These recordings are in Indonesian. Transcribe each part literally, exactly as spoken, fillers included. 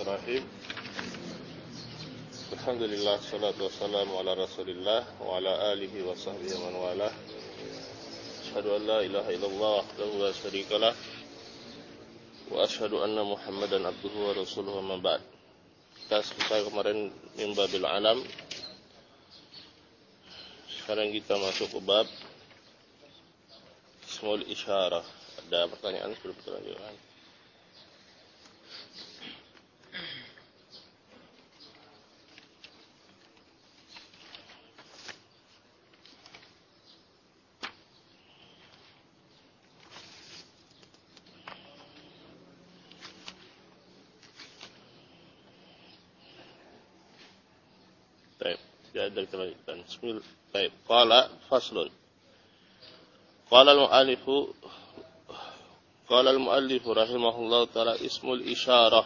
Bismillahirrahmanirrahim. Alhamdulillah, salatu wassalamu ala rasulillah wa ala alihi wa sahbihi wa man walah. Asyhadu an la ilaha illallah wahdahu la syarikalah wa asyhadu anna Muhammadan abduhu wa rasuluhu amma ba'd. Kita selesai kemarin min babil alam. Sekarang kita masuk ke bab ismul isyarah. Ada pertanyaan sebelum kita lanjutkan? Jadi kita lanjutkan. Bismillah. Baik. Qala faslun. Qala al-mu'allifu Qala al-mu'allifu rahimahullah ta'ala ismul isyarah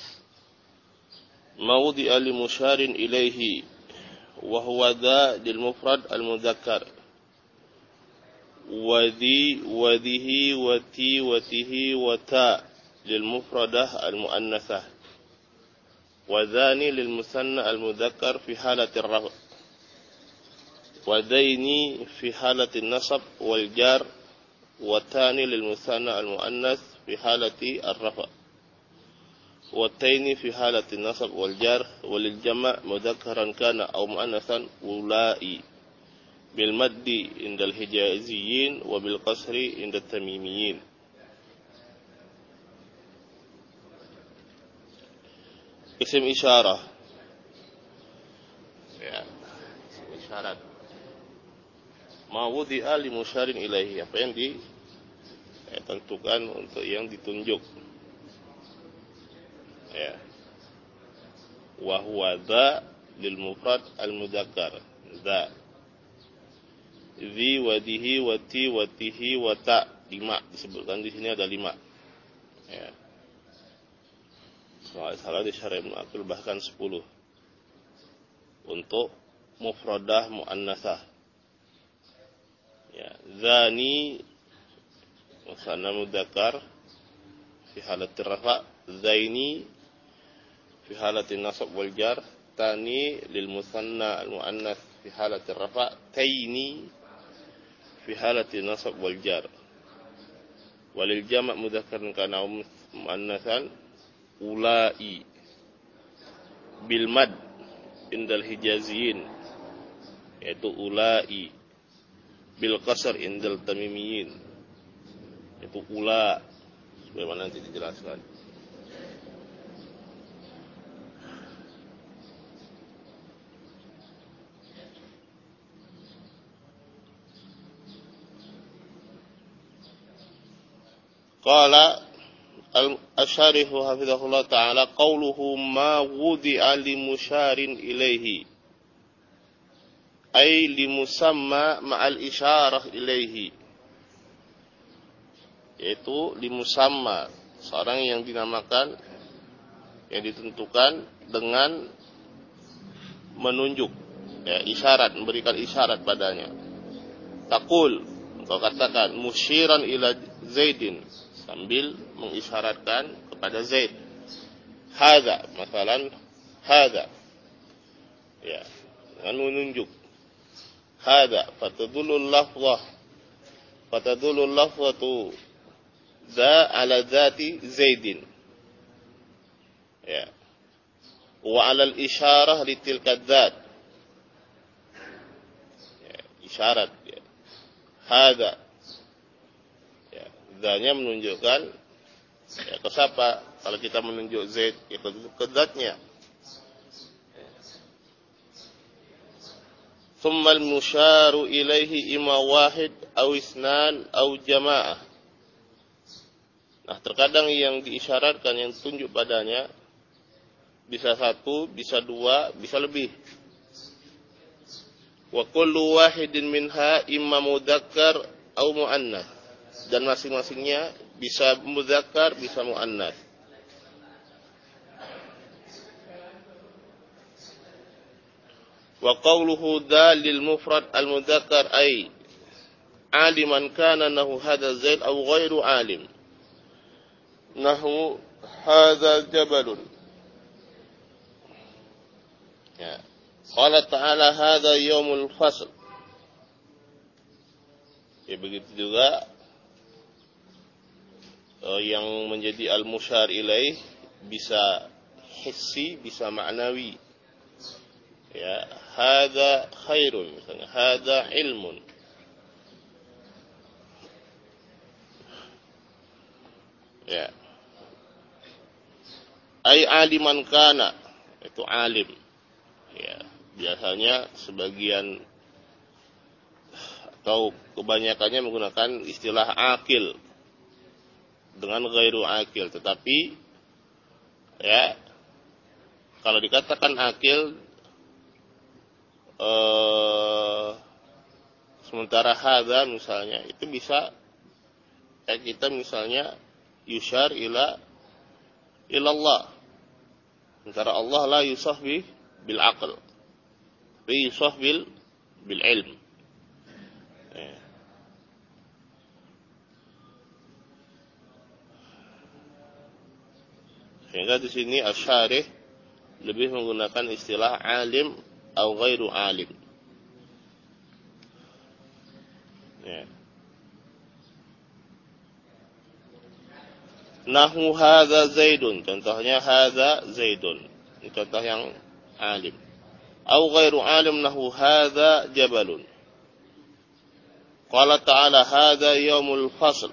mawdi'a li musyarin ilaihi wa huwa dha lil mufrad al-mudzakkar wa dhi wa dhihi wa ti wa tihi wa ta lil mufradah al-muannatsah wa dhani lil musanna al-mudzakkar fi halati ar-raf' wa dhaini fi halati an-nasab wal jar wa tani lil musanna al-muannath fi halati ar-raf' wa taini fi halati an-nasab wal jar wa lil jama' mudhakkaran kana aw muannathan ulai bil maddi indal hijaziyyin wa bil qasri indal tamimiyyin. Isim isyarah, ya, isim isyarat. Mawudhi'a li musyarin ilaihi, apa yang ditentukan untuk yang ditunjuk. Ya. Wa huwa dha lil mufrad al mudzakkar. Dha. Dhi wa dihi wa ti wa tihi wa ta. Lima disebutkan di sini ada lima. Ya. Salah di Syarah Ibnu Aqil bahkan sepuluh untuk mufradah muannatsah. Ya, zani musanna mudzakkar fi halati rafa', zaini fi halati nasab wal jar, tani lil musanna al muannats fi halati rafa', taini fi halati nasab wal jar. Walil jama' mudzakkaran kana muannatsan ulai bil mad indal hijaziyyin, yaitu ulai bil qasr indal tamimiyyin, yaitu ula, sebagaimana nanti dijelaskan. Qala al-syarihu hafizahullah ta'ala qawluhu ma wudi'a li musyarin ilaihi ay li musamma ma'al isyarah ilaihi, yaitu li musamma, seorang yang dinamakan, yang ditentukan dengan menunjuk, ya, isyarat, memberikan isyarat padanya. Taqul, engkau katakan musyiran ila Zaidin, sambil mengisyaratkan kepada Zaid. Hadza, masalan hadza, ya, dengan menunjuk. Hadza fatadulul lafzah fatadulul lafzatu za ala zati Zaidin, ya, wa ala al-isyarah li tilka dzat, ya, isyarat, ya. Hadza, zanya menunjukkan, ya, ke siapa? Kalau kita menunjuk Zaid, ya, ke zatnya. Tsumma al-musyaru ilaihi imma wahid aw isnan aw jamaah. Nah, terkadang yang diisyaratkan, yang ditunjuk padanya bisa satu, bisa dua, bisa lebih. Wa kullu wahidin minha imma mudzakkar aw muannats. Dan masing-masingnya bisa mudzakkar, bisa muannats. Wa qawluhu dha lil mufrad al mudzakkar ay aliman kana nahu hadha Zaid aw ghairu alim. Nahu hadha jabalun Ya. Qala ta'ala hadza yaumul fasl. Ya begitu juga uh, yang menjadi al-musyar ilaih bisa hissi, bisa ma'nawi. Ya, hadza khairun misalnya, hadza ilmun. Ya. Ai aliman kana, itu alim. Ya, biasanya sebagian atau kebanyakannya menggunakan istilah akil dengan ghairu akil, tetapi ya kalau dikatakan akil eh, sementara hadza misalnya itu bisa eh, kita misalnya yusyar ila ilallah. Sementara Allah la yusah bi bil aql. Bi yusah bil bil ilm. Ya. Sehingga di sini asy-syarih lebih menggunakan istilah alim atau ghairu alim. Ya. Nahu hadza Zaidun, contohnya hadza Zaidun. Ini contoh yang alim. Au ghairu alim nahu hadza Jabalun. Qala ta'ala hadza yaumul fasl.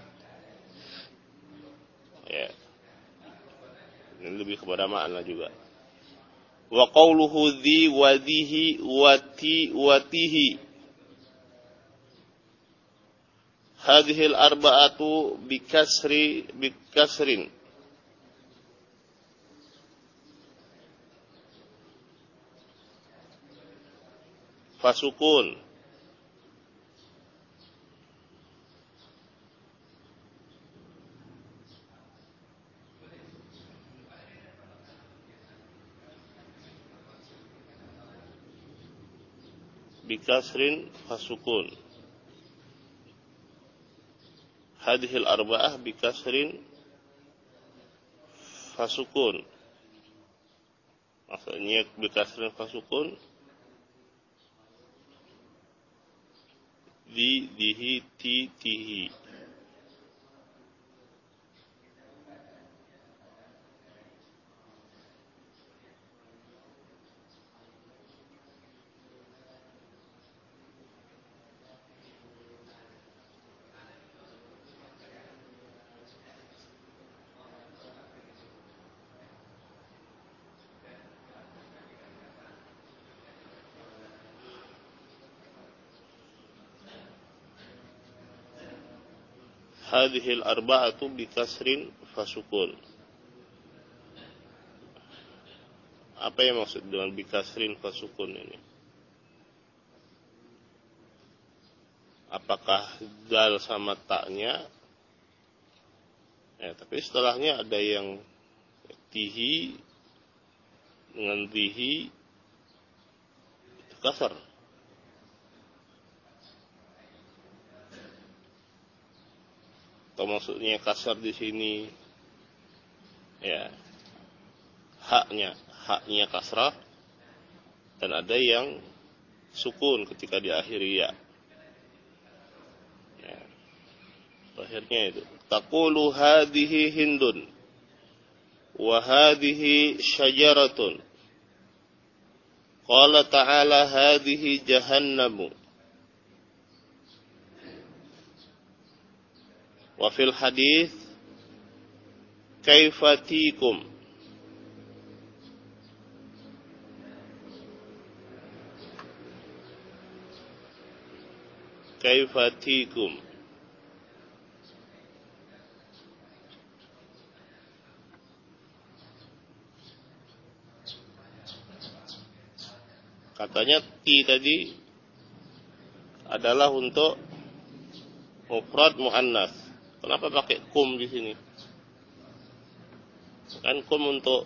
Ya. Ini lebih kepada makna juga. Wa qawluhu dhi wa dhihi wa ti wa tihi. Hadhil arba'atu bikasri bikasrin. Fasukun. Bikasrin fasukun. Hadhil arba'ah bikasrin fasukun. Maksudnya bikasrin fasukun di dihi ti tihi. Hadhil arba'atu bikasrin fasukun. Apa yang maksud dengan bikasrin fasukun ini? Apakah dal sama taknya? Ya, tapi setelahnya ada yang tihi dengan tihi itu kasar. Atau maksudnya kasar di sini ya haknya haknya kasrah dan ada yang sukun ketika diakhiri ya. Ya. Akhirnya itu taqulu hadhihi hindun wa hadhihi syajaratun. Qala ta'ala hadhihi jahannamu. Wa fil hadis kaifatikum. Kaifatikum. Katanya ti tadi adalah untuk mufrad muannas. Kenapa pakai kum di sini? Kan kum untuk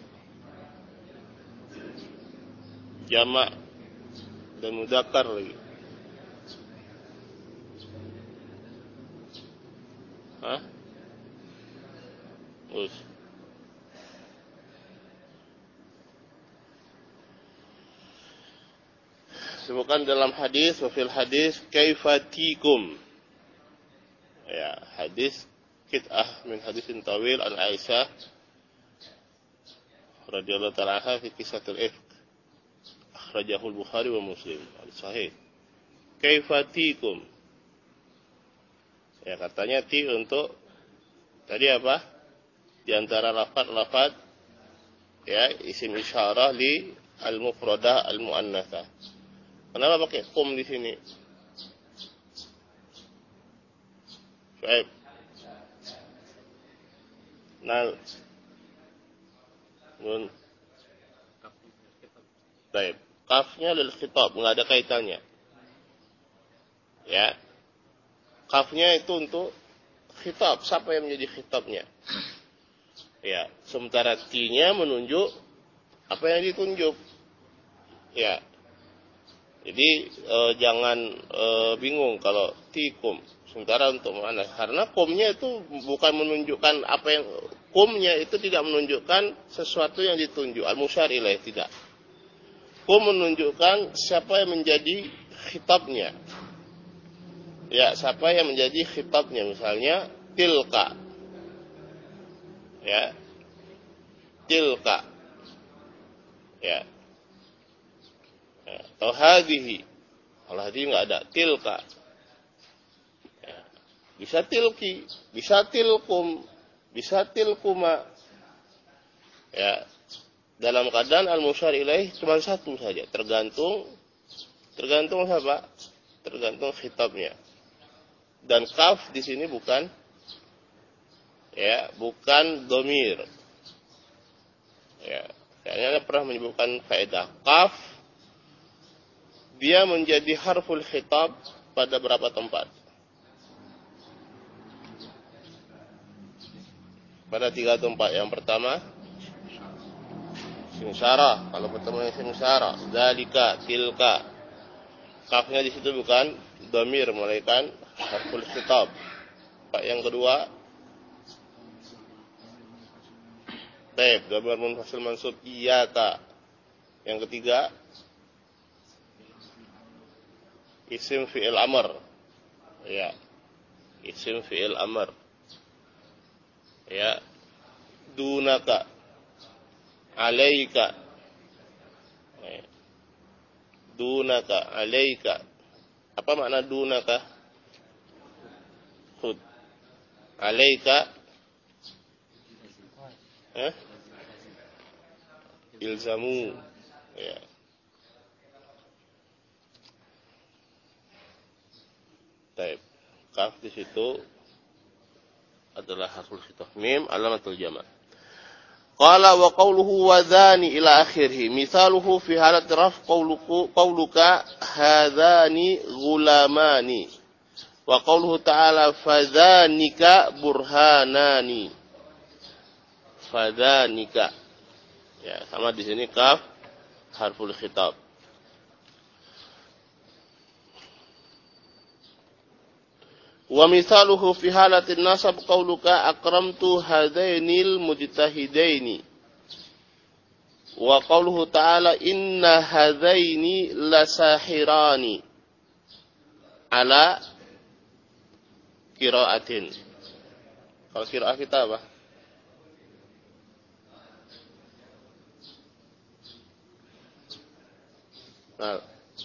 jamak dan mudzakkar lagi. Hah? Us. disebutkan dalam hadis, wa fil hadis kaifatikum. Ya, hadis qit'ah min hadisin tawil an Aisyah radhiyallahu ta'ala anha fi qissatul ifk. Akhrajahu al-Bukhari wa Muslim. Sahih. Kaifatikum. Ya, katanya ti untuk tadi apa? Di antara lafaz-lafaz ya isim isyarah li al-mufradah al-muannatsah. Kenapa pakai kum di sini? Baik. Nah, nun. Baik. Kafnya lil khitab, enggak ada kaitannya. Ya. Kafnya itu untuk khitab, siapa yang menjadi khitabnya? Ya, sementara ti-nya menunjuk apa yang ditunjuk. Ya. Jadi e, jangan e, bingung kalau tikum. Sementara untuk mana? Karena kumnya itu bukan menunjukkan apa yang kumnya itu tidak menunjukkan sesuatu yang ditunjuk. Al-musyar ilaih tidak. Kum menunjukkan siapa yang menjadi khitabnya. Ya, siapa yang menjadi khitabnya, misalnya tilka. Ya. Tilka. Ya. Ya. Atau hadhihi. Kalau hadhihi enggak ada, tilka. Ya. Bisa tilki, bisa tilkum, bisa tilkuma. Ya. Dalam keadaan al-musyar ilaih cuma satu saja, tergantung tergantung apa? Tergantung khitabnya. Dan kaf di sini bukan ya, bukan domir. Ya, saya pernah menyebutkan faedah kaf dia menjadi harful khitab pada berapa tempat? Pada tiga tempat. Yang pertama isim isyarah, kalau bertemu isim isyarah, zalika, tilka. Kafnya di situ bukan domir, melainkan harful khitab. Pak yang kedua, taib, dhamir munfasil mansub iyyaka. Yang ketiga, isim fi'il amr. Ya. Isim fi'il amr. Ya. Dunaka. Alaika. Ya. Dunaka, alaika. Apa makna dunaka? Khud. Alaika. Eh? Ilzamu. Ya. Taib. Kaf di situ adalah harful khitab. Mim alamatul jama'. Qala wa qawluhu wa dhani ila akhirih. Misaluhu fi halat raf qawluku qawluka hadhani gulamani. Wa qawluhu ta'ala fadhanika burhanani. Fadhanika. Ya, sama di sini kaf harful khitab. Wa misaluhu fi halatin nasab qauluka akramtu hadainil mujtahidaini. Wa qauluhu ta'ala inna hadaini lasahirani. Ala qiraatin. Kalau qiraah kita apa? Nah,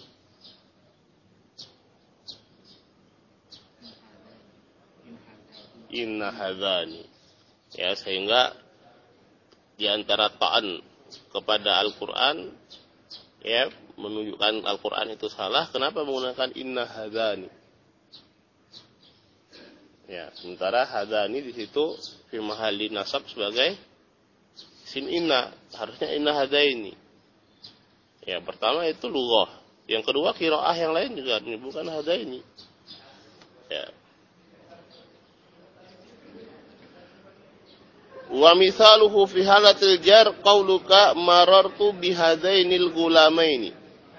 inna hadzani. Ya, sehingga di antara ta'an kepada Al-Qur'an ya menunjukkan Al-Qur'an itu salah, kenapa menggunakan inna hadzani? Ya, sementara hadzani di situ fi mahalli nasab sebagai isim inna, harusnya inna hadzaini. Ya, pertama itu lughah. Yang kedua qiraah yang lain juga menyebutkan hadaini. Ya. Wa misaluhu fi halatil jar qauluka marartu bihadainil gulamaini.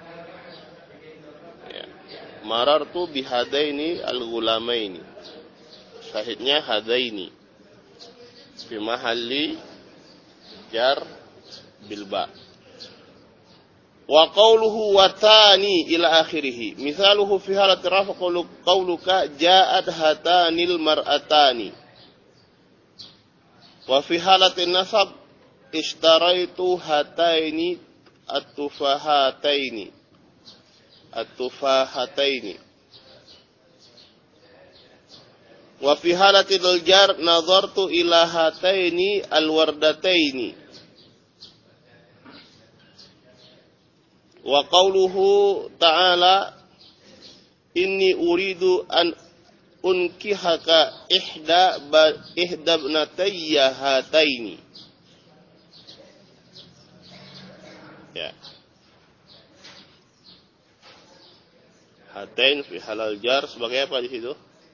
Ya. Marartu bihadaini al-gulamaini. Syahidnya hadaini. Fi mahalli jar bil ba. Wa qawluhu watani ila akhirih. Misaluhu fi halati rafa qawluka ja'at hatanil mar'atani. Wa fi halati nasab ishtaraitu hataini at-tufahataini. At-tufahataini. Wa fi halati al-jar nazartu ila hataini al-wardataini. Wa qawluhu ta'ala inni uridu an unkihaka ihda ba, ihda ibnatayya hataini. Ya. Hatain fi halal jar sebagai apa di situ?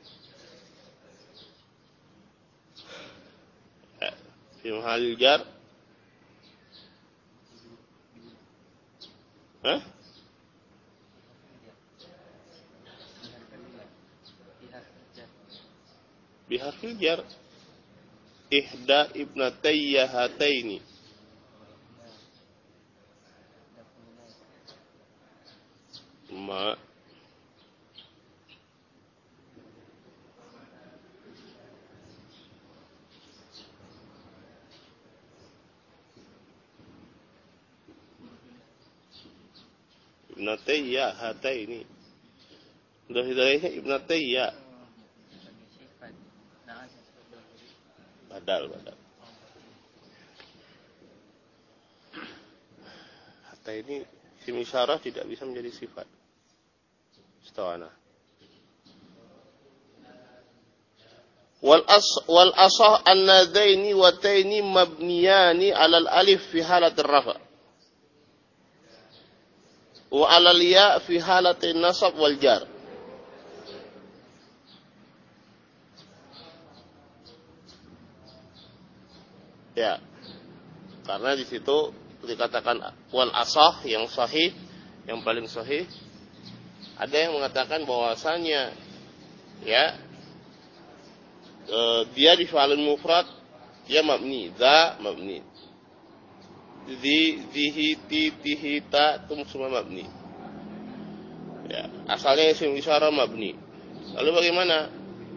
Ya. Fi halal jar. Hah? Biharfil jar ihda ibnatayya hataini. Ma ibnatayya hataini. Udah hidayahnya ibnatayya. Badal, badal. Hatta ini isim isyarah tidak bisa menjadi sifat. Setawana. Wal as wal asah an-nadaini wa taini mabniyani 'alal alif fi halatir rafa. Wa 'alal ya fi halatin nasab wal jar. Ya, karena di situ dikatakan wal asah yang sahih, yang paling sahih. Ada yang mengatakan bahwasanya ya e, dia di fi'il mufrad dia mabni, za mabni. Zi, zihi, ti, tihi, ta itu semua mabni. Ya, asalnya isim isyarah mabni. Lalu bagaimana?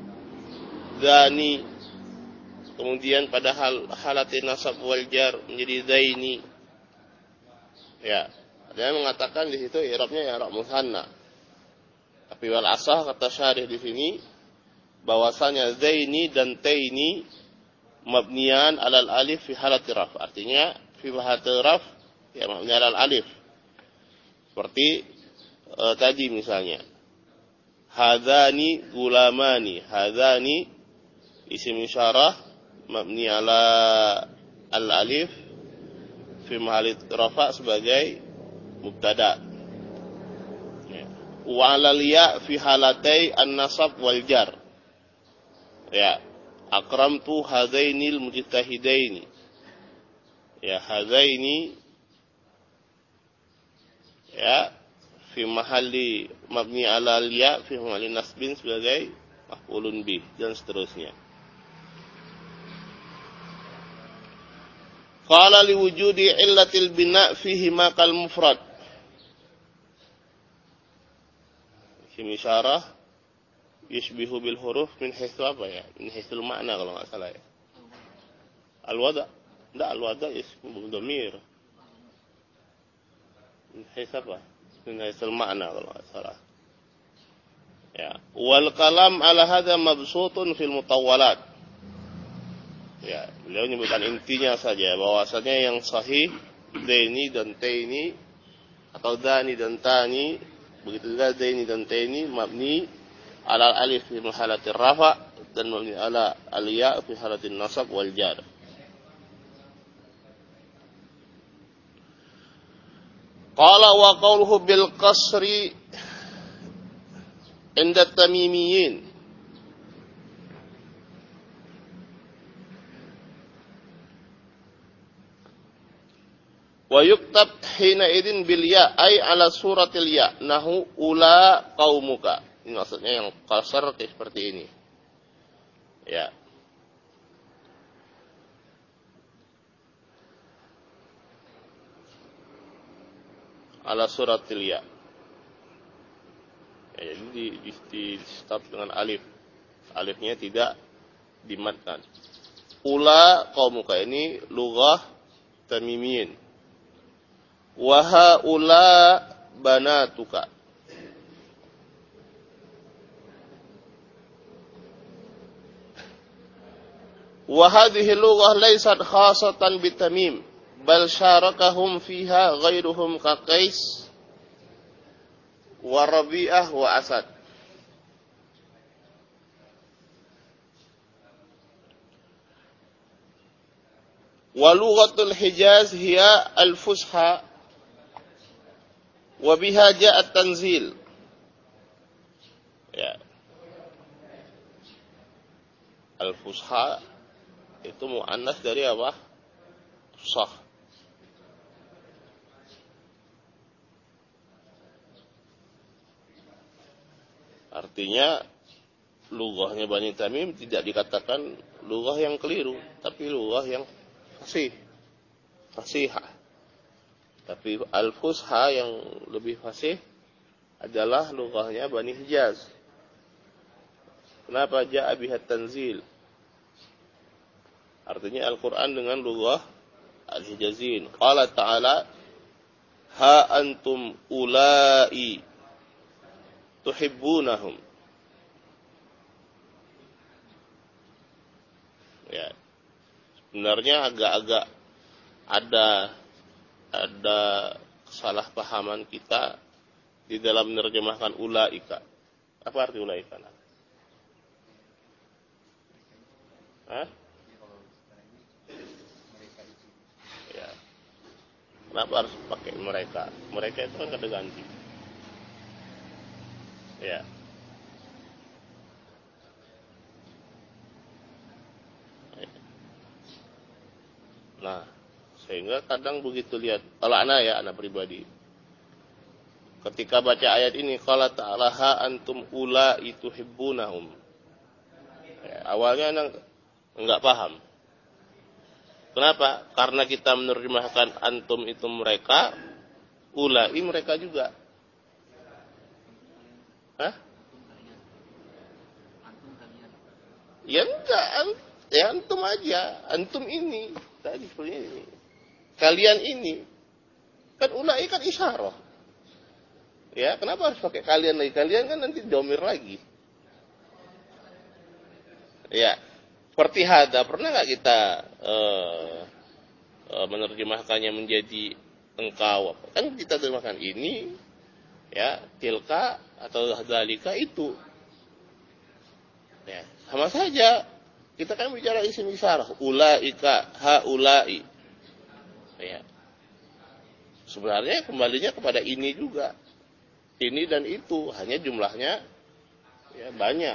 Zani. Kemudian pada hal halatin nasab wal jar menjadi zaini. Ya, ada yang mengatakan di situ i'rabnya i'rab musanna. Tapi wal asah kata syarih di sini bahwasanya zaini dan taini mabniyan alal alif fi halatir raf. Artinya fi halatir raf ya mabni alal alif. Seperti uh, tadi misalnya hadzani gulamani, hadzani isim isyarah mabni ala al-alif fi mahalli rafa sebagai mubtada. Ya. Wa 'alal ya fi halatai an-nasab wal jar. Ya, akramtu hadainil mujtahidaini. Ya, hadaini ya fi mahalli mabni ala al-ya fi mahalli nasbin sebagai maf'ulun bih dan seterusnya. Qala liwujudi illatil bina fihi maqal mufrad. Isim isyarah yashbihu bil huruf min haitsu apa ya? Min haitsul ma'na kalau enggak salah ya. Al-wada. Enggak, al-wada ismu dhamir. Min haitsu apa? Min haitsul ma'na kalau enggak salah. Ya, wal kalam ala hadza mabsutun fil mutawwalat. Ya, beliau menyebutkan intinya saja bahwasanya yang sahih zaini dan taini atau dani dan tani, begitu juga zaini dan taini mabni ala alif fi halatir rafa dan mabni ala al-ya fi halatin nasab wal jar. Qala wa qawluhu bil qasri inda tamimiyin. Wa yuktab hina idin bil ya ay ala suratil ya nahu ula qaumuka. Ini maksudnya yang qasar seperti ini. Ya. ala suratil ya. Ya, jadi di, di, di start dengan alif. Alifnya tidak dimatkan. Ula qaumuka, ini lughah tamimin. Wa haula banatuka. Wa hadhihi lughah laysat khassatan bitamim, bal syarakahum fiha ghairuhum ka Qais wa Rabi'ah wa Asad. Wa lughatul Hijaz hiya al-fusha wa biha ja'a at-tanzil. Ya. Al-fusha itu muannas dari apa? Fusah. Artinya lughahnya Bani Tamim tidak dikatakan lughah yang keliru, tapi lughah yang fasih. Fasihah. Tapi al-fusha yang lebih fasih adalah lughahnya Bani Hijaz. Kenapa ja'a bihat tanzil? Artinya Al-Quran dengan lughah Al-Hijazin. Qala ta'ala, ha antum ulai tuhibbunahum. Ya. Sebenarnya agak-agak ada ada kesalahpahaman kita di dalam menerjemahkan ulaika. Apa arti ulaika? Hah? Ya. Kenapa harus pakai mereka? Mereka itu kan kata ganti. Ya. Nah, sehingga kadang begitu lihat, kalau anak ya, anak pribadi, ketika baca ayat ini, qala ta'ala ha antum ulai tuhibbunahum. Ya, awalnya anak enggak paham. Kenapa? Karena kita menerjemahkan antum itu mereka, ulai mereka juga. Hah? Ya enggak, ya antum aja, antum ini. Tadi seperti ini. Kalian ini. Kan ulai kan isyarah. Ya, kenapa harus pakai kalian lagi? Kalian kan nanti domir lagi. Ya. Seperti hada, pernah nggak kita uh, uh, menerjemahkannya menjadi engkau? Kan kita terjemahkan ini, ya, tilka atau dzalika itu. Ya, sama saja. Kita kan bicara isim isyarah, ulaika, haulai. Ya. Sebenarnya kembalinya kepada ini juga. Ini dan itu, hanya jumlahnya ya banyak.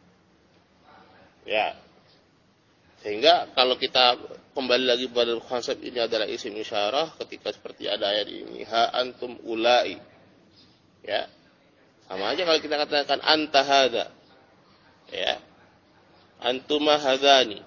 Ya. Sehingga kalau kita kembali lagi pada konsep ini adalah isim isyarah, ketika seperti ada ayat ini, ha antum ulai. Ya. Sama aja kalau kita katakan anta hadza. Ya. Antuma hadzani.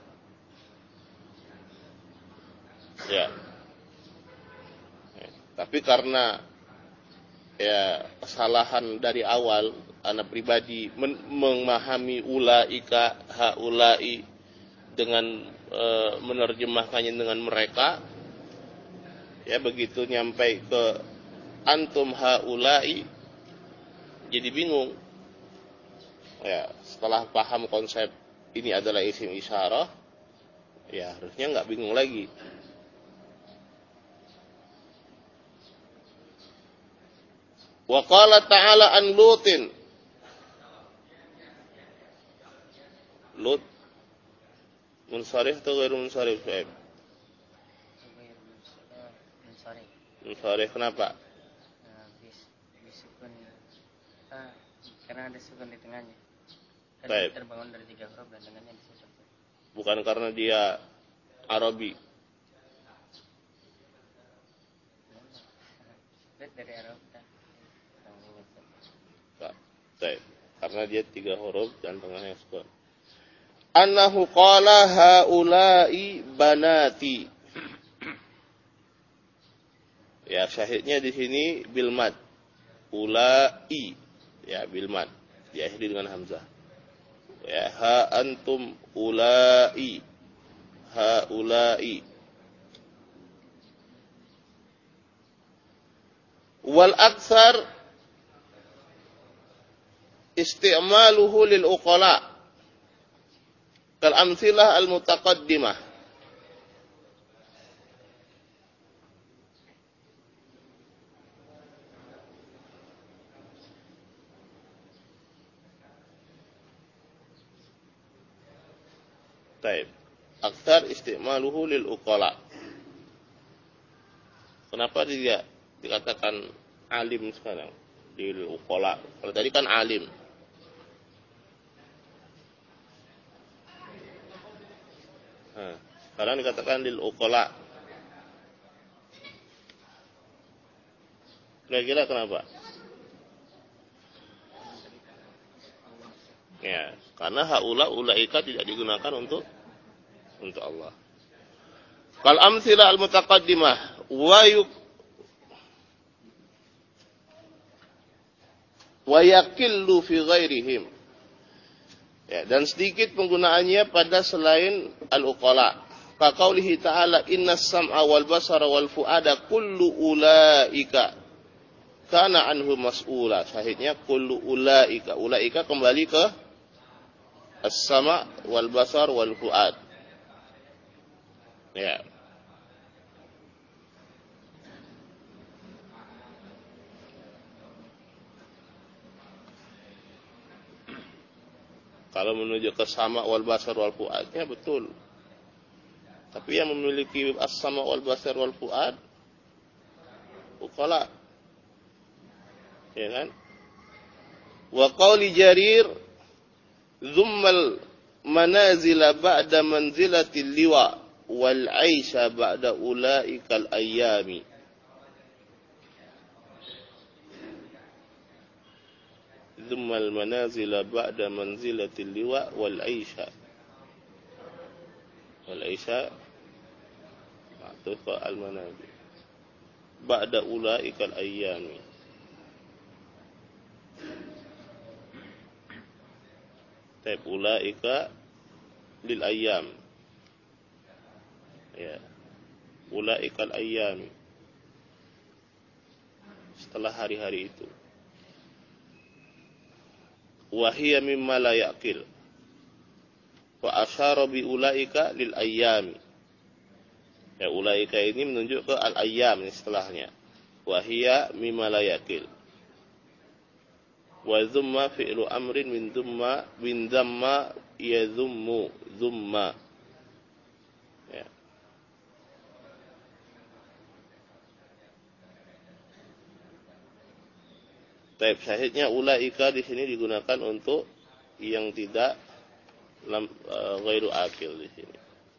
Ya. Ya. Tapi karena ya kesalahan dari awal anak pribadi men- memahami ulaika haulai dengan e, menerjemahkannya dengan mereka, ya begitu nyampe ke antum haulai jadi bingung. Ya, setelah paham konsep ini adalah isim isyarah, ya harusnya nggak bingung lagi. Wa qala ta'ala an Lutin. Lut munsharif atau ghairu munsharif? Baik. Munsharif. Munsharif kenapa? Nah, bis, bisukun. Ah, karena ada sukun di tengahnya. Kan Baik. Terbangun dari tiga huruf dan tengahnya disukun. Bukan karena dia Arabi. Dari Arab. Baik. Karena dia tiga huruf dan tengahnya sukun. Annahu qala haula'i banati. Ya, syahidnya di sini bil mad. Ulai. Ya, bil mad. Diakhiri dengan hamzah. Ya, ha antum ulai. Ha ulai. Wal aktsar isti'maluhu lil uqala kal amsilah al mutaqaddimah. Taib. Aktsar isti'maluhu lil uqala. Kenapa dia dikatakan alim sekarang? Di lil uqala. Kalau tadi kan alim. Nah, sekarang dikatakan lil uqala. Kira-kira kenapa? Ya, karena haula ulaika tidak digunakan untuk untuk Allah. Kal amsilah al mutaqaddimah wa yuk wa yaqillu fi ghairihim. Ya, dan sedikit penggunaannya pada selain al-uqala. Ka qaulihi ta'ala innas sam'a wal basara wal fuada kullu ulaika kana anhu mas'ula. Syahidnya kullu ulaika. Ulaika kembali ke as-sama' wal basar wal fuad. Ya. Kalau menuju ke sama wal basar wal fuadnya betul. Tapi yang memiliki as-sama wal basar wal fuad uqala. Ya kan? Wa qauli Jarir dzummal manazila ba'da manzilatil liwa wal 'aisha ba'da ulaikal ayyami. Dzummal manazila ba'da manzilatil liwa wal 'aisha. Wal 'aisha ma'tuf al manazil. Ba'da ulaikal ayyami. Taib ulaika lil ayyam. Ya. Ulaika al ayyami. Setelah hari-hari itu. Wa hiya mimma la yaqil. Wa asyara bi ulaika lil ayyami. Ya, ulaika ini menunjuk ke al ayyam setelahnya. Wa hiya mimma la yaqil. Wa dzumma fi'lu amrin min dzumma min dzamma yadzummu dzumma. Ya. Taib syahidnya ulaika di sini digunakan untuk yang tidak lam, uh, ghairu akil di sini.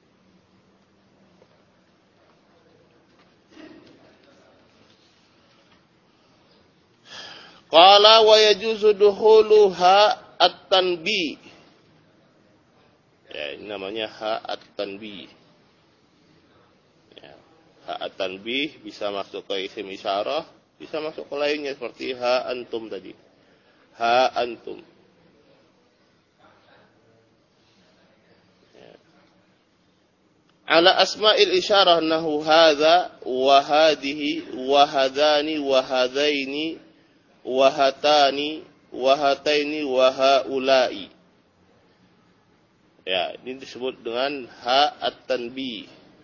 Qala wa yajuzu dukhuluha at-tanbih. Ya, ini namanya ha at-tanbih. Ya, ha at-tanbih bisa masuk ke isim isyarah, bisa masuk ke lainnya seperti ha antum tadi. Ha antum. Ya. Ala asma'il isyarah nahu hadza wa hadhihi wa hadani wa hadaini wahatani wahataini wahaulai. Ya, ini disebut dengan ha at-tanbih.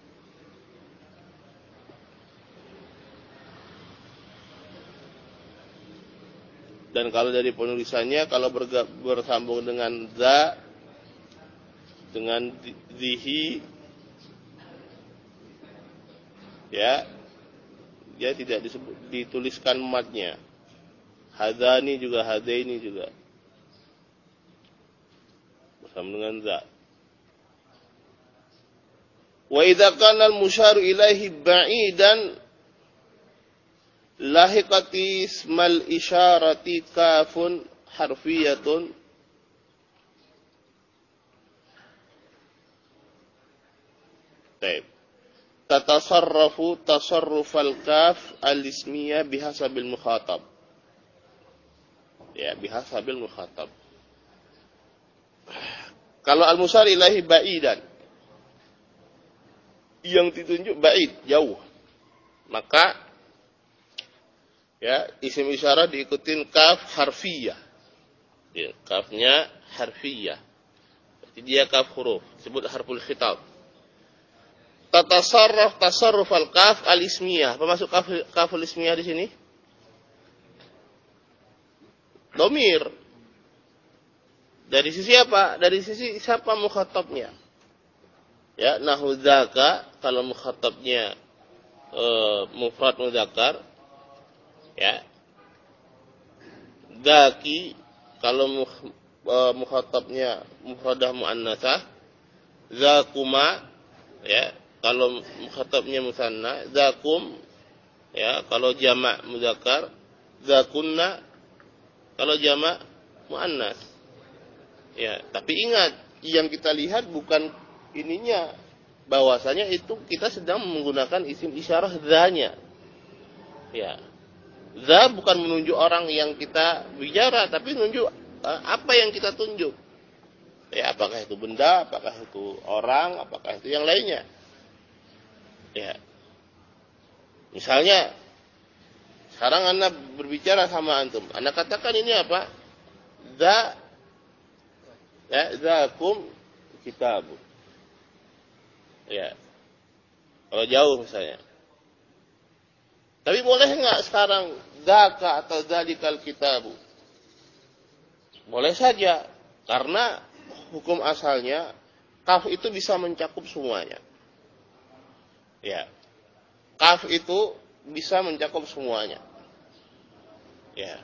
Dan kalau dari penulisannya kalau berga, bersambung dengan za dengan zihi, ya, dia tidak disebut, dituliskan matnya. Hadani juga, hadaini juga. Bersama dengan za. Wa idza kana al-musyaru ilaihi ba'idan lahiqati ismal isyarati kafun harfiyatun Taib. tatasarrafu tasarrufal kaf al-ismiyah bihasabil mukhatab. Ya, bihasabil mukhatab. Kalau al-musyar ilahi ba'idan, yang ditunjuk ba'id, jauh, maka ya isim isyarah diikutin kaf harfiyah. Ya, kafnya harfiyah. Jadi dia kaf huruf, disebut harful khitab. Tatasarraf tasarruf al-kaf al-ismiyah. Apa maksud kaf kaf al-ismiyah di sini? Domir. Dari sisi apa? Dari sisi siapa mukhatabnya? Ya, nahu dzaka kalau mukhatabnya e, mufrad mudzakkar, ya. Dzaki kalau mu, e, mukhatabnya mufradah muannasah, zakuma, ya. Kalau mukhatabnya musanna, zakum, ya. Kalau jamak mudzakkar, zakunna. Kalau jamak muannas. Ya, tapi ingat, yang kita lihat bukan ininya, bahwasanya itu kita sedang menggunakan isim isyarah dzanya. Ya. Dza bukan menunjuk orang yang kita bicara, tapi menunjuk uh, apa yang kita tunjuk. Ya, apakah itu benda, apakah itu orang, apakah itu yang lainnya. Ya. Misalnya sekarang Anda berbicara sama antum, Anda katakan ini apa? Dza, ya, dzakum kitabun. Ya, kalau jauh misalnya. Tapi boleh nggak sekarang dzaka atau dzalikal kitabu? Boleh saja, karena hukum asalnya kaf itu bisa mencakup semuanya. Ya, kaf itu bisa mencakup semuanya. Ya.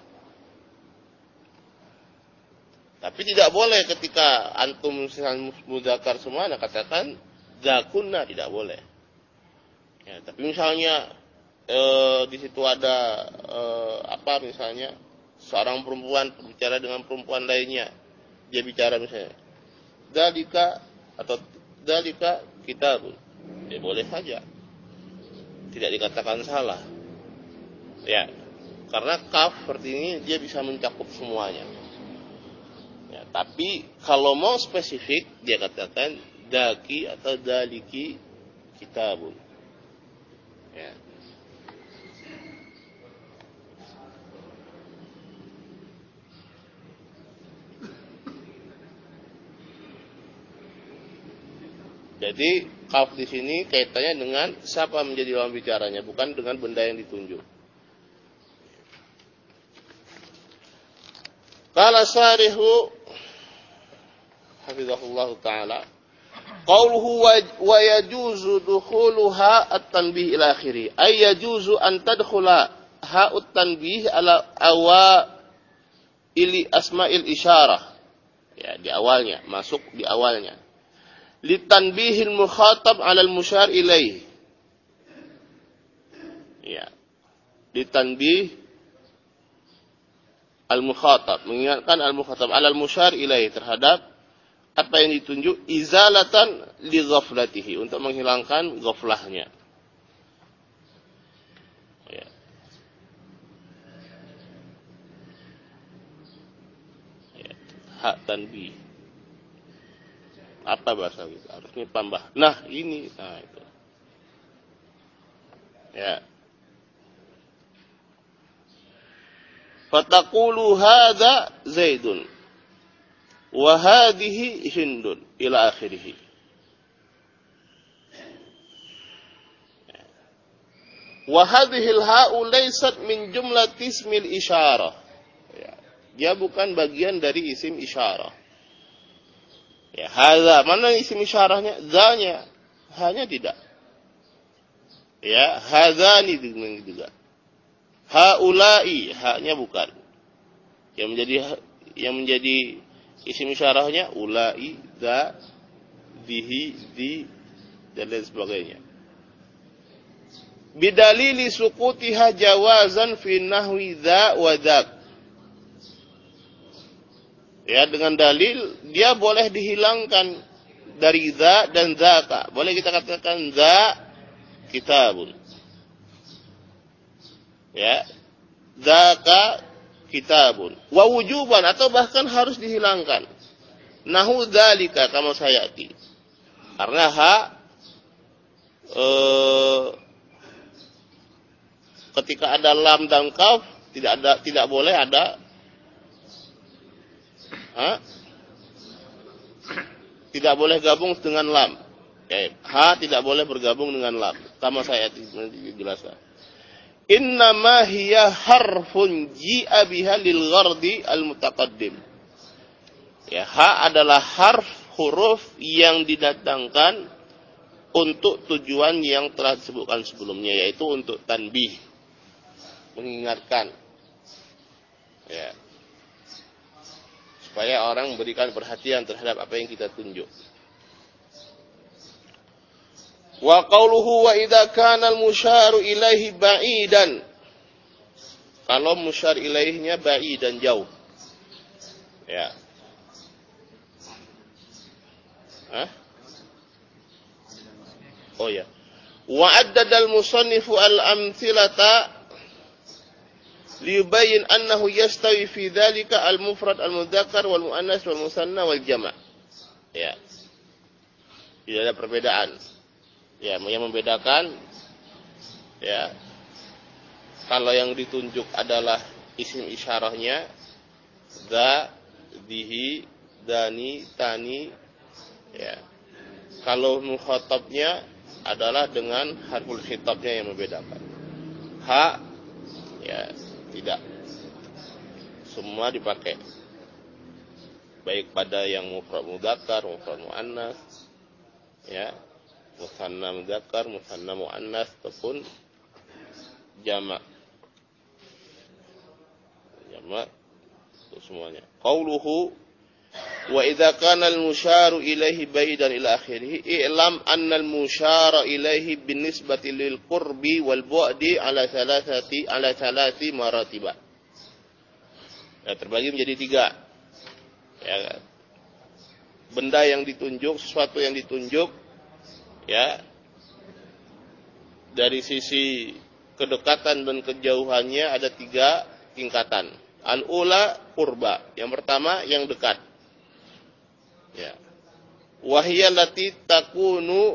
Tapi tidak boleh ketika antum misalnya mudzakkar semua, anda katakan zakunna, tidak boleh. Ya, tapi misalnya e, di situ ada e, apa misalnya seorang perempuan berbicara dengan perempuan lainnya, dia bicara misalnya dzalika atau dzalika kitabun, ya boleh saja, tidak dikatakan salah. Ya, karena kaf seperti ini dia bisa mencakup semuanya. Ya, tapi kalau mau spesifik dia katakan daki atau daliki kitabun. Ya. Jadi kaf di sini kaitannya dengan siapa menjadi lawan bicaranya, bukan dengan benda yang ditunjuk. Qala syarihu hafizahullah taala, qauluhu wa yajuzu dukhuluha at-tanbih ila akhiri, ay yajuzu an tadkhula ha'ut tanbih ala awa ili asma'il isyarah. Ya, di awalnya, masuk di awalnya. Litanbihil mukhatab 'ala al-musyar ilaih. Ya. Litanbih al-mukhatab, mengingatkan al-mukhatab 'ala al-musyar ilaih, terhadap apa yang ditunjuk, izalatan li ghaflatihi, untuk menghilangkan ghaflahnya. Ya. Ya. Hak tanbih. Apa bahasa kita? Harusnya tambah. Nah, ini, nah itu. Ya. Fataqulu hadza Zaidun wa hadhihi Hindun ila akhirih. Wa hadhihi al-ha'u laysat min jumlati ismil isyarah. Ya. Dia bukan bagian dari isim isyarah. Ya, hadza, mana isim isyarahnya? Dzanya, hanya tidak. Ya, hadzani juga. Haulai, haknya bukan. Yang menjadi yang menjadi isim isyarahnya ulai, dza, zihi, zi, dan lain sebagainya. Bidalili suqutiha jawazan fi nahwi dza wa dzak. Ya, dengan dalil dia boleh dihilangkan dari dza dan dzaka. Boleh kita katakan dza kitabun. Ya. Dzaka kitabun. Wa wujuban, atau bahkan harus dihilangkan. Nahu dzalika kama sayati. Karena ha eh, ketika ada lam dan kaf tidak ada tidak boleh ada ha? Tidak boleh gabung dengan lam. Ya, ha tidak boleh bergabung dengan lam. Kama saya dijelaskan. Innama hiya harfun ji'a biha lil ghardi al mutaqaddim. Ya, ha adalah harf huruf yang didatangkan untuk tujuan yang telah disebutkan sebelumnya, yaitu untuk tanbih, mengingatkan. Ya. Supaya orang memberikan perhatian terhadap apa yang kita tunjuk. Wa qauluhu wa idza kana al-musyaru ilaihi ba'idan. Kalau musyar ilaihnya ba'idan, jauh. Ya. Hah? Oh ya. Wa addada al-musannifu al-amthilata liyubayyin annahu yastawi fi dzalika al-mufrad al-mudzakkar wal muannas wal musanna wal jama'. Ya. Tidak ada perbedaan. Ya, yang membedakan ya. Kalau yang ditunjuk adalah isim isyarahnya dza, dihi, dani, tani, ya. Kalau mukhatabnya adalah dengan harful khitabnya yang membedakan. Ha, ya. Tidak. Semua dipakai. Baik pada yang mufrad mudzakkar, mufrad muannas, ya, musanna mudzakkar, musanna muannas ataupun jamak. Jamak itu semuanya. Qauluhu wa idza kana al-musyaru ilaihi ba'idan ila akhirih i'lam anna al-musyara ilaihi binisbati lil qurbi wal bu'di ala thalathati ala thalathi maratiba. Ya, terbagi menjadi tiga. Ya, benda yang ditunjuk, sesuatu yang ditunjuk, ya, dari sisi kedekatan dan kejauhannya ada tiga tingkatan. Al-ula qurba, yang pertama yang dekat. Ya. Wahiyya lati takunu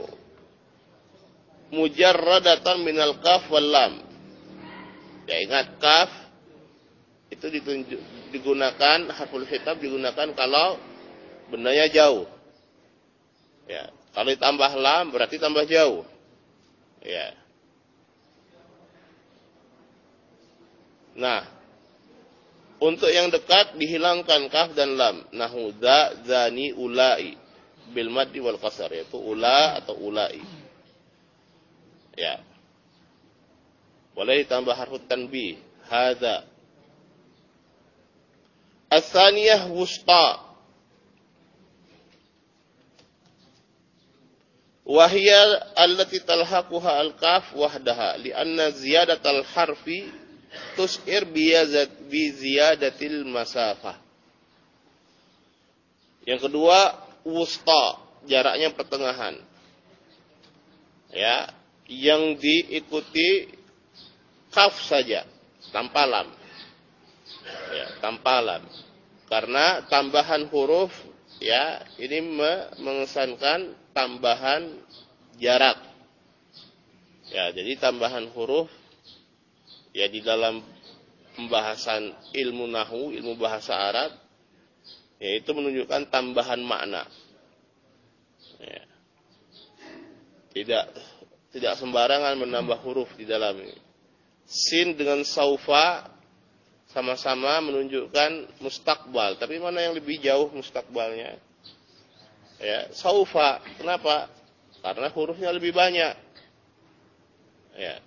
mujarradatan minal kaf wal lam. Ya, ingat kaf itu ditunjuk, digunakan harful khitab digunakan kalau bendanya jauh. Ya, kalau ditambah lam berarti tambah jauh. Ya. Nah, untuk yang dekat dihilangkan kaf dan lam. Nahu dza, dzani, ulai bil maddi wal qasar, yaitu ula atau ulai. Ya. Boleh ditambah harfu tanbih, hadza. Ats-tsaniyah wusta. Wa hiya allati talhaquha al-kaf wahdaha li'anna ziyadatal harfi tus'ir bi ziyadatil masafah. Yang kedua, wusta, jaraknya pertengahan. Ya, yang diikuti kaf saja, tanpa lam. Ya, tanpa lam. Karena tambahan huruf, ya, ini mengesankan tambahan jarak. Ya, jadi tambahan huruf ya di dalam pembahasan ilmu nahwu, ilmu bahasa Arab, yaitu menunjukkan tambahan makna. Ya. Tidak tidak sembarangan menambah huruf di dalam ini. Sin dengan saufa sama-sama menunjukkan mustakbal, tapi mana yang lebih jauh mustakbalnya? Ya, saufa. Kenapa? Karena hurufnya lebih banyak. Ya.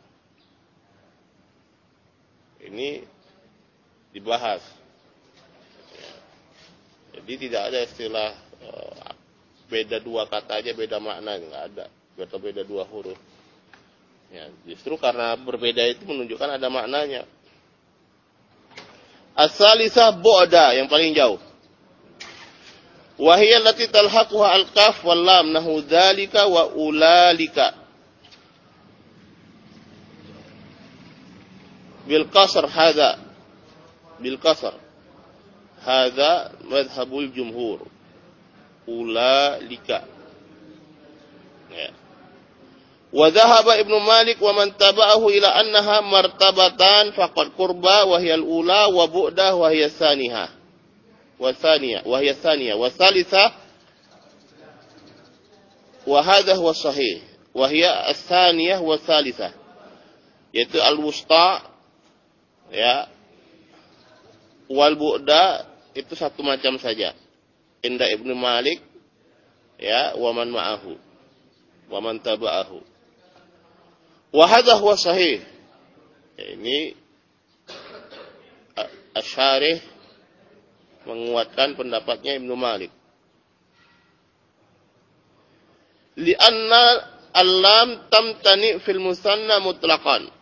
Ini dibahas. Ya. Jadi tidak ada istilah uh, beda dua kata aja beda makna, nggak ada. Atau beda dua huruf. Ya, justru karena berbeda itu menunjukkan ada maknanya. As-salisah bu'da, yang paling jauh. Wa hiya allati talhaquha al-kaf wal lam nahu dzalika wa ulalika. bil qasr hadza bil qasr hadza madhhabul jumhur ulaika ya. Wa dhahaba Ibnu Malik wa man taba'ahu ila annaha martabatan faqad qurba wa hiya al-ula wa bu'dah wa hiya tsaniyah wa tsaniyah wa hiya tsaniyah wa tsalitsah wa hadha huwa sahih wa hiya ats-tsaniyah wa tsalitsah, yaitu al-wusta ya, wal bu'da itu satu macam saja inda Ibnu Malik ya, wa man ma'ahu wa man taba'ahu. Wa hadha huwa sahih. Ini Asy-Syarih menguatkan pendapatnya Ibnu Malik. Li'anna al-lam tamtani fil musanna mutlaqan.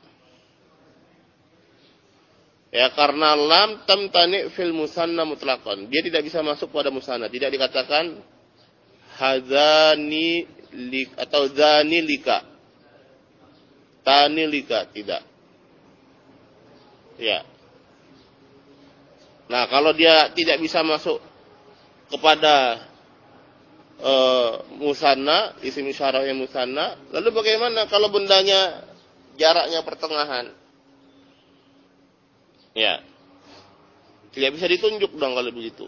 Ya, karena lam tamtani fil musanna mutlaqan. Dia tidak bisa masuk pada musanna, tidak dikatakan hadzani lik atau dzani lika. Tanilika, tidak. Ya. Nah, kalau dia tidak bisa masuk kepada uh, musanna, isim isyarah yang musanna, lalu bagaimana kalau bendanya jaraknya pertengahan? Ya. Tidak bisa ditunjuk dong kalau begitu.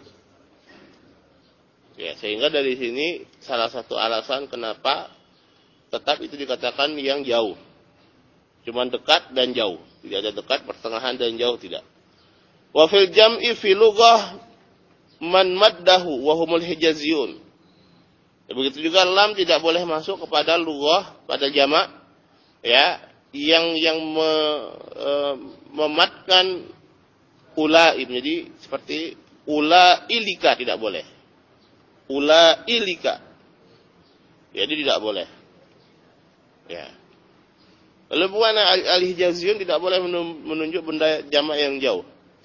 Ya, sehingga dari sini salah satu alasan kenapa tetap itu dikatakan yang jauh. Cuman dekat dan jauh. Tidak ada dekat, pertengahan dan jauh, tidak. Wa fil jam'i fi lughah man maddahu wa humul hijaziyun. Ya, begitu juga lam tidak boleh masuk kepada lughah pada jamak ya, yang yang me, e, mematkan ulaim. Jadi seperti ulailika tidak boleh. Ulailika. Jadi tidak boleh. Ya. Lalu bukan al-hijaziyun tidak boleh menunjuk benda jamak yang jauh.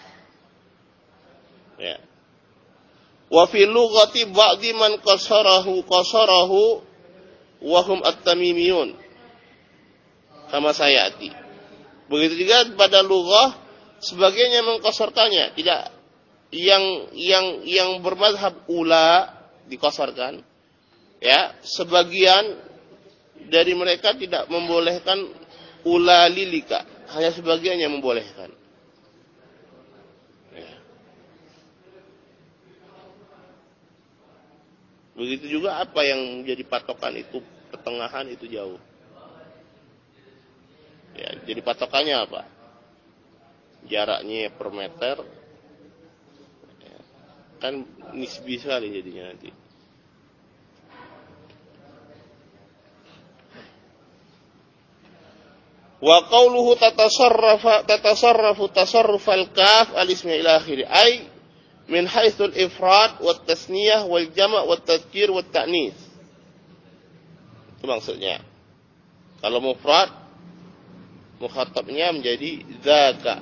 Ya. Wa fi lughati ba'di man qasarahu qasarahu wa hum at-tamimiyun. Kama sayati. Begitu juga pada lughah sebagainya mengqasarkannya, tidak yang yang yang bermazhab ula dikosarkan. Ya, sebagian dari mereka tidak membolehkan ula lilika, hanya sebagian yang membolehkan. Ya. Begitu juga apa yang menjadi patokan itu pertengahan itu jauh. Ya, jadi patokannya apa? Jaraknya per meter. Ya. Kan nisbi sekali jadinya nanti. Wa qawluhu tatasarrafa tatasarrafu tasarrufal kaf al-ismi ila akhiri ay min haitsul ifrad wat tasniyah wal jama' wat tadhkir wat ta'nis. Itu maksudnya. Kalau mufrad mukhatabnya menjadi zaka.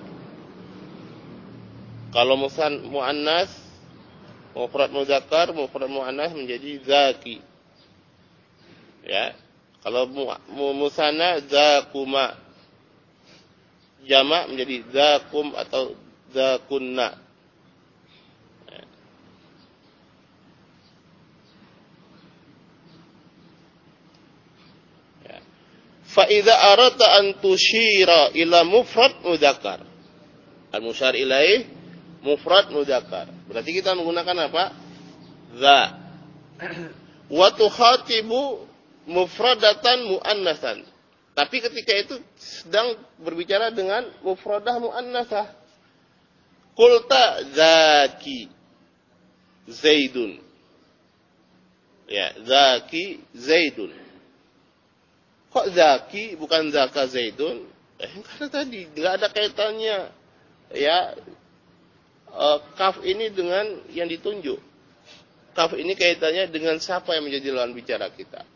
Kalau musan muannas mufrad muzakkar mufrad muannas menjadi zaki. Ya. Kalau mu, musanna zakuma, jamak menjadi zakum atau zakunna. Ya. Fa idza aradta an tushira ila mufrad mudzakkar. Al-musyar ilaih mufrad mudzakkar. Berarti kita menggunakan apa? Za. Wa tukhatibu mufradatan muannatsan. Tapi ketika itu sedang berbicara dengan mufradah muannatsah. Qulta zaki Zaidun. Ya, zaki Zaidun. Kok zaki bukan zaka Zaidun? Eh, karena tadi enggak ada kaitannya ya uh, kaf ini dengan yang ditunjuk. Kaf ini kaitannya dengan siapa yang menjadi lawan bicara kita.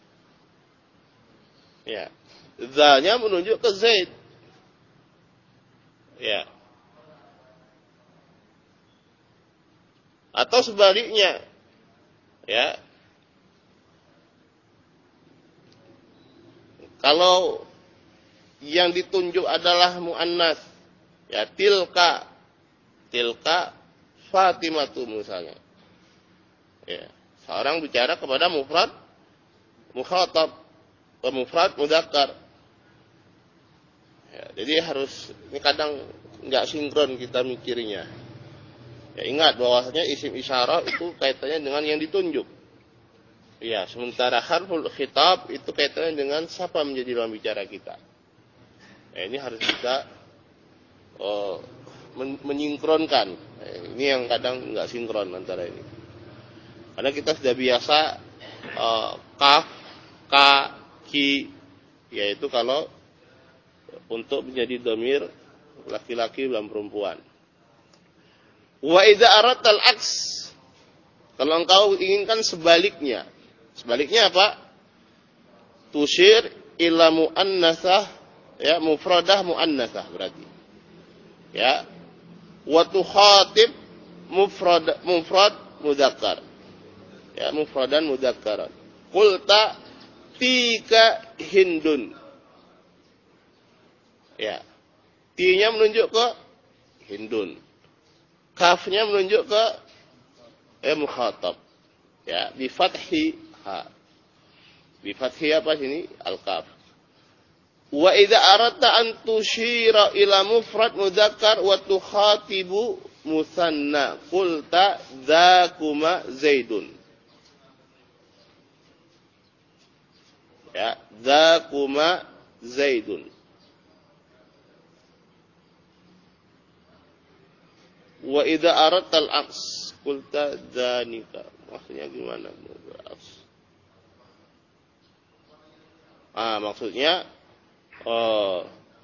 Ya. Za-nya menunjuk ke Zaid. Ya. Atau sebaliknya. Ya. Kalau yang ditunjuk adalah muannas, Ya, tilka, tilka Fatimatu misalnya. Ya, seorang bicara kepada mufrad mukhatab, mufrad mudzakkar. Ya, jadi harus, ini kadang nggak sinkron kita mikirnya. Ya, ingat bahwasanya isim isyarah itu kaitannya dengan yang ditunjuk. Ya, sementara harful khitab itu kaitannya dengan siapa menjadi lawan bicara kita. Ya, ini harus kita oh, men- menyinkronkan. Ya, ini yang kadang nggak sinkron antara ini. Karena kita sudah biasa uh, kaf, ka, ki, yaitu kalau untuk menjadi dhamir laki-laki dan perempuan. Wa idza aradtal aks, kalau engkau inginkan sebaliknya. Sebaliknya apa? Tusyir ila muannasah, ya, mufradah muannasah berarti. Ya. Wa tukhatib mufrad mufrad mudzakkar. Ya, mufradan mudzakkaran. Qulta tika hindun. Ya. Ti-nya menunjuk ke hindun. Kafnya menunjuk ke eh mukhatab. Ya, bi fathi ha. Bi fathi apa sini? Al-kaf. Wa idza aradta an tushira ila mufrad mudzakkar wa tukhatibu musanna qulta dzakuma zaidun. Ya, dzakuma zaidun. Wa idza aradta al-aks qulta dzanika. Maksudnya gimana? Ah, maksudnya oh,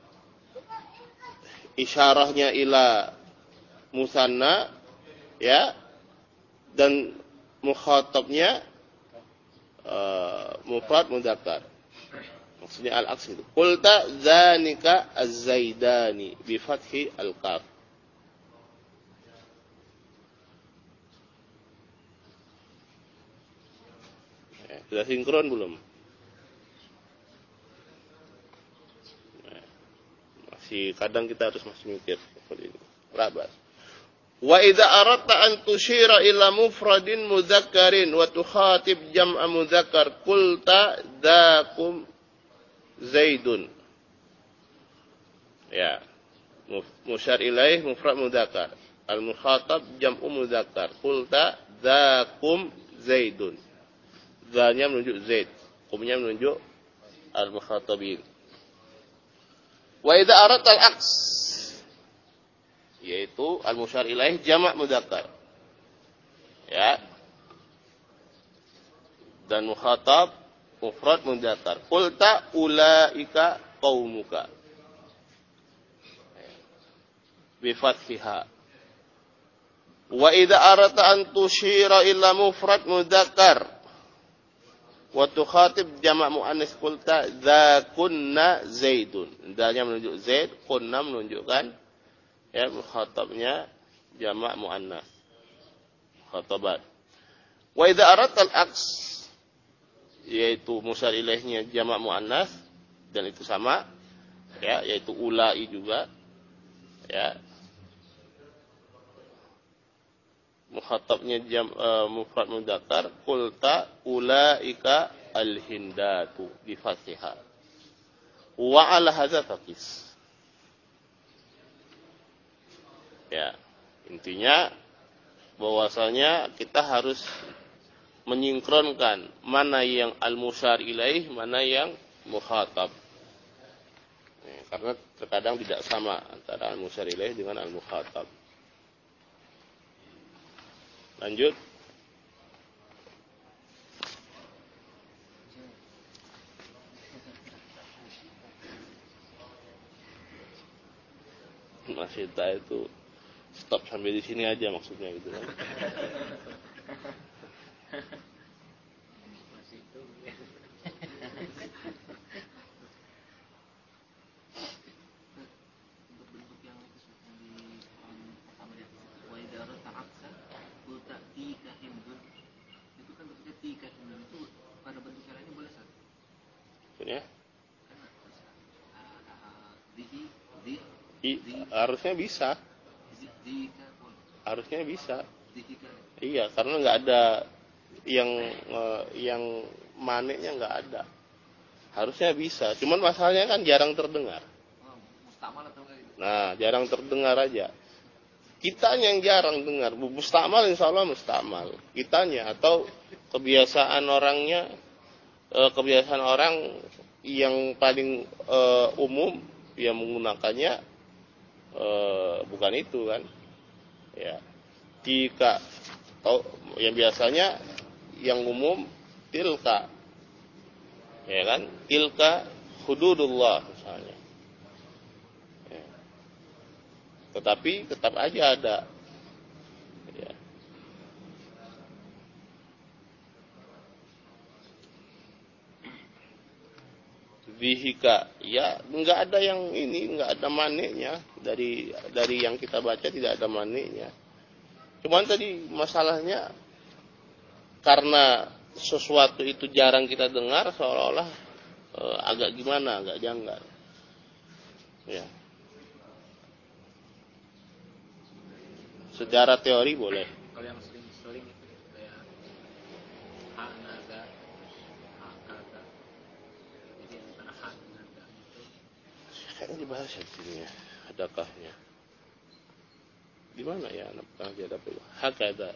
isyarahnya ila musanna, ya, dan mukhatabnya uh, mufrad mudzakkar. Maksudnya al-aks itu. Qulta dzanika az-zaidani bi fathi al-kaf. Sudah sinkron belum? Masih kadang kita harus masih mikir seperti ini. Rabas. Wa idza aradta an tushira ila mufradin mudzakkarin wa tukhatib jam'a mudzakkar qulta dzakum zaidun. Ya. Musyar ilaih mufrad mudzakkar. Al mukhatab jam'u mudzakkar. Qulta dzakum zaidun. Dzanya menunjuk Zaid, kumnya menunjuk al-mukhatabin. Wa idza aradta al-aks, yaitu al-musyar ilaih jamak mudzakkar. Ya. Dan mukhatab mufrad mudzakkar. Qulta ulaika qaumuka. Bi fathiha. Wa idza aradta an tushira ila mufrad mudzakkar wa tukhatib jama' muannas qulta dzakunna zaidun. Dzanya menunjuk Zaid, kunna menunjukkan ya mukhatabnya jama' muannas. Khatabat. Wa idza aradta al-aks, yaitu musyar ilaihnya jama' muannas dan itu sama ya, yaitu ulai juga ya. Mukhatabnya jam uh, mufrad mudzakkar qulta ulaika al-hindatu bi fathiha wa ala hadza faqis. Ya, intinya bahwasanya kita harus menyinkronkan mana yang al-musyar ilaih, mana yang mukhatab. Ya, karena terkadang tidak sama antara al-musyar ilaih dengan al-mukhatab. Lanjut. Masih tak itu stop sampai di sini aja maksudnya gitu kan. Ya. I, harusnya bisa. Harusnya bisa. Iya, karena nggak ada yang uh, yang maneknya nggak ada. Harusnya bisa. Cuman masalahnya kan jarang terdengar. Nah, jarang terdengar aja. Kitanya yang jarang dengar. Mustamal insya Allah mustamal. Kitanya atau kebiasaan orangnya, kebiasaan orang yang paling uh, umum yang menggunakannya uh, bukan itu kan. Ya. Jika oh, yang biasanya yang umum tilka. Ya kan? Tilka hududullah misalnya. Ya. Tetapi tetap aja ada. Ya. Vihika, ya nggak ada yang ini, nggak ada maneknya dari dari yang kita baca tidak ada maneknya. Cuman tadi masalahnya karena sesuatu itu jarang kita dengar seolah-olah eh, agak gimana, agak janggal. Ya. Secara teori boleh. Kalau yang sering-sering itu kayak hak naga, hak kata. Jadi antara hak naga itu Kayaknya dibahas ya di sini ya, adakahnya. Di mana ya anak pengajar ada perlu? Hak ada.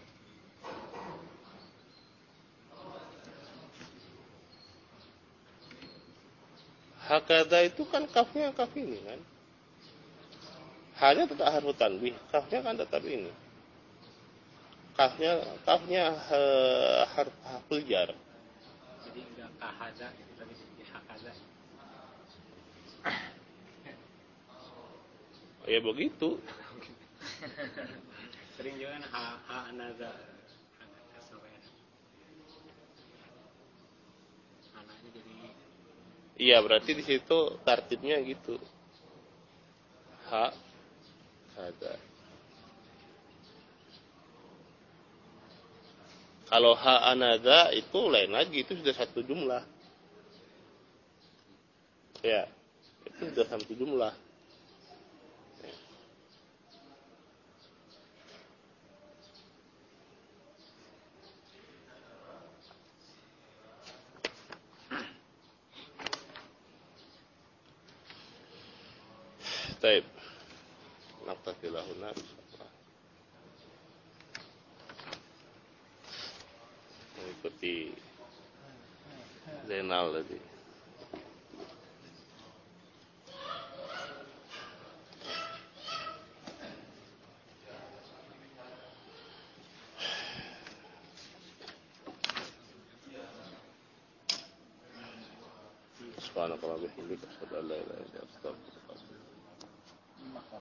Hakada itu kan kafnya kaf ini kan. Hanya tetap harus tanbih, kafnya kan tetap ini. Kafnya kafnya harf harful jar. jadi enggak kahada itu tadi jadi hakada. Ya begitu. Sering juga kan ha ha naga. Anaknya jadi Iya berarti di situ tartibnya gitu. Ha ada. Kalau ha anada itu lain lagi, itu sudah satu jumlah. Ya, itu sudah satu jumlah. Ya. Baik. Naqtafilahuna mengikuti Zainal tadi. Subhanallah wa bihamdihi asyhadu an la ilaha illa anta astaghfiruka wa atubu ilaik.